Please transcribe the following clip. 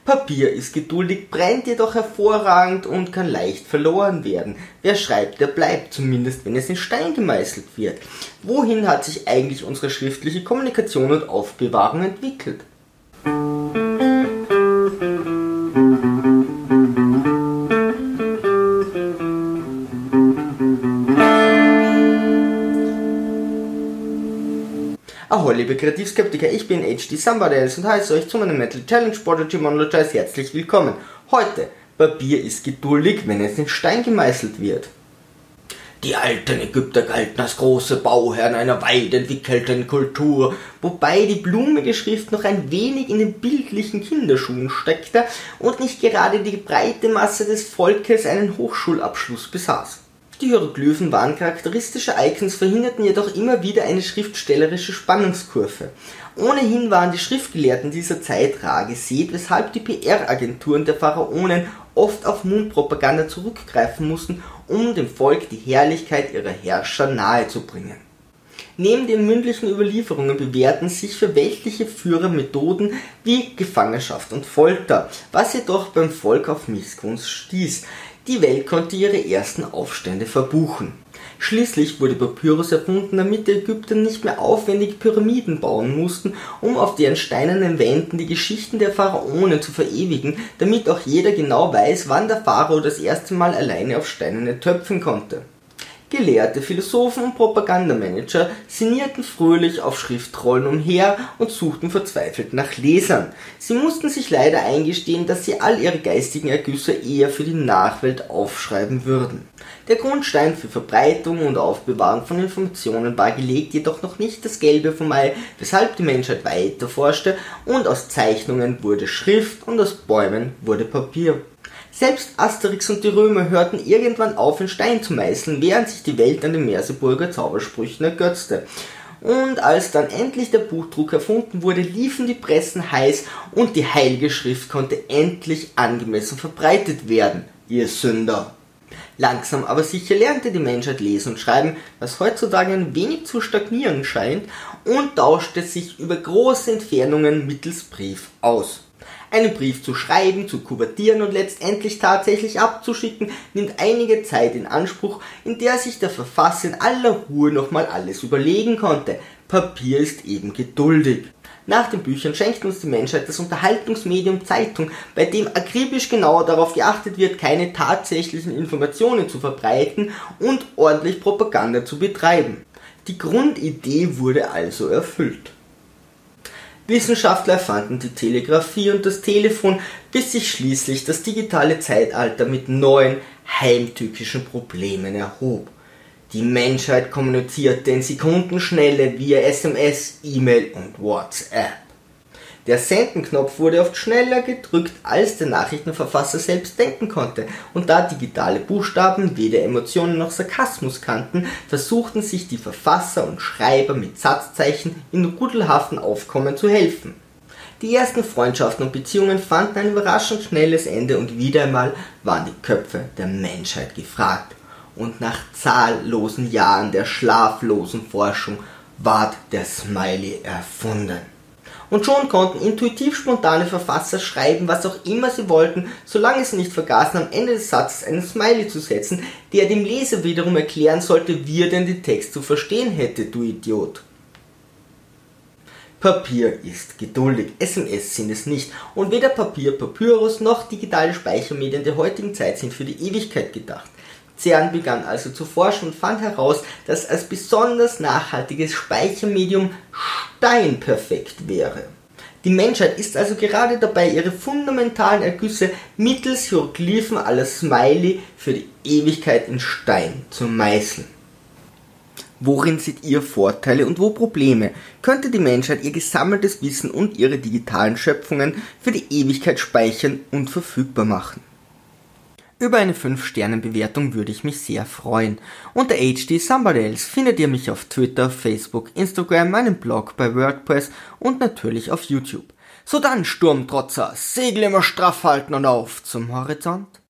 Papier ist geduldig, brennt jedoch hervorragend und kann leicht verloren werden. Wer schreibt, der bleibt, zumindest wenn es in Stein gemeißelt wird. Wohin hat sich eigentlich unsere schriftliche Kommunikation und Aufbewahrung entwickelt? Ahoi liebe Kreativskeptiker, ich bin HD Somebody und heiße euch zu meinem Metal Challenge Prodigy Monologize herzlich willkommen. Heute, Papier ist geduldig, wenn es in Stein gemeißelt wird. Die alten Ägypter galten als große Bauherren einer weit entwickelten Kultur, wobei die blumige Schrift noch ein wenig in den bildlichen Kinderschuhen steckte und nicht gerade die breite Masse des Volkes einen Hochschulabschluss besaß. Die Hieroglyphen waren charakteristische Icons, verhinderten jedoch immer wieder eine schriftstellerische Spannungskurve. Ohnehin waren die Schriftgelehrten dieser Zeit rar gesät, weshalb die PR-Agenturen der Pharaonen oft auf Mundpropaganda zurückgreifen mussten, um dem Volk die Herrlichkeit ihrer Herrscher nahezubringen. Neben den mündlichen Überlieferungen bewährten sich für weltliche Führer Methoden wie Gefangenschaft und Folter, was jedoch beim Volk auf Missgunst stieß. Die Welt konnte ihre ersten Aufstände verbuchen. Schließlich wurde Papyrus erfunden, damit die Ägypter nicht mehr aufwendig Pyramiden bauen mussten, um auf deren steinernen Wänden die Geschichten der Pharaonen zu verewigen, damit auch jeder genau weiß, wann der Pharao das erste Mal alleine auf steinerne töpfen konnte. Gelehrte Philosophen und Propagandamanager sinnierten fröhlich auf Schriftrollen umher und suchten verzweifelt nach Lesern. Sie mussten sich leider eingestehen, dass sie all ihre geistigen Ergüsse eher für die Nachwelt aufschreiben würden. Der Grundstein für Verbreitung und Aufbewahrung von Informationen war gelegt, jedoch noch nicht das Gelbe vom Ei, weshalb die Menschheit weiter forschte und aus Zeichnungen wurde Schrift und aus Bäumen wurde Papier. Selbst Asterix und die Römer hörten irgendwann auf, in Stein zu meißeln, während sich die Welt an den Merseburger Zaubersprüchen ergötzte. Und als dann endlich der Buchdruck erfunden wurde, liefen die Pressen heiß und die Heilige Schrift konnte endlich angemessen verbreitet werden, ihr Sünder. Langsam aber sicher lernte die Menschheit lesen und schreiben, was heutzutage ein wenig zu stagnieren scheint, und tauschte sich über große Entfernungen mittels Brief aus. Einen Brief zu schreiben, zu kuvertieren und letztendlich tatsächlich abzuschicken, nimmt einige Zeit in Anspruch, in der sich der Verfasser in aller Ruhe nochmal alles überlegen konnte. Papier ist eben geduldig. Nach den Büchern schenkt uns die Menschheit das Unterhaltungsmedium Zeitung, bei dem akribisch genau darauf geachtet wird, keine tatsächlichen Informationen zu verbreiten und ordentlich Propaganda zu betreiben. Die Grundidee wurde also erfüllt. Wissenschaftler erfanden die Telegrafie und das Telefon, bis sich schließlich das digitale Zeitalter mit neuen, heimtückischen Problemen erhob. Die Menschheit kommunizierte in Sekundenschnelle via SMS, E-Mail und WhatsApp. Der Sendenknopf wurde oft schneller gedrückt, als der Nachrichtenverfasser selbst denken konnte, und da digitale Buchstaben weder Emotionen noch Sarkasmus kannten, versuchten sich die Verfasser und Schreiber mit Satzzeichen in rudelhaften Aufkommen zu helfen. Die ersten Freundschaften und Beziehungen fanden ein überraschend schnelles Ende und wieder einmal waren die Köpfe der Menschheit gefragt. Und nach zahllosen Jahren der schlaflosen Forschung ward der Smiley erfunden. Und schon konnten intuitiv spontane Verfasser schreiben, was auch immer sie wollten, solange sie nicht vergaßen, am Ende des Satzes einen Smiley zu setzen, der dem Leser wiederum erklären sollte, wie er denn den Text zu verstehen hätte, du Idiot. Papier ist geduldig, SMS sind es nicht, und weder Papier, Papyrus noch digitale Speichermedien der heutigen Zeit sind für die Ewigkeit gedacht. CERN begann also zu forschen und fand heraus, dass als besonders nachhaltiges Speichermedium Stein perfekt wäre. Die Menschheit ist also gerade dabei, ihre fundamentalen Ergüsse mittels Hieroglyphen à la Smiley für die Ewigkeit in Stein zu meißeln. Worin seht ihr Vorteile und wo Probleme? Könnte die Menschheit ihr gesammeltes Wissen und ihre digitalen Schöpfungen für die Ewigkeit speichern und verfügbar machen? Über eine 5-Sterne-Bewertung würde ich mich sehr freuen. Unter HD Somebody Else findet ihr mich auf Twitter, Facebook, Instagram, meinem Blog, bei WordPress und natürlich auf YouTube. So dann, Sturmtrotzer, Segel immer straff halten und auf zum Horizont.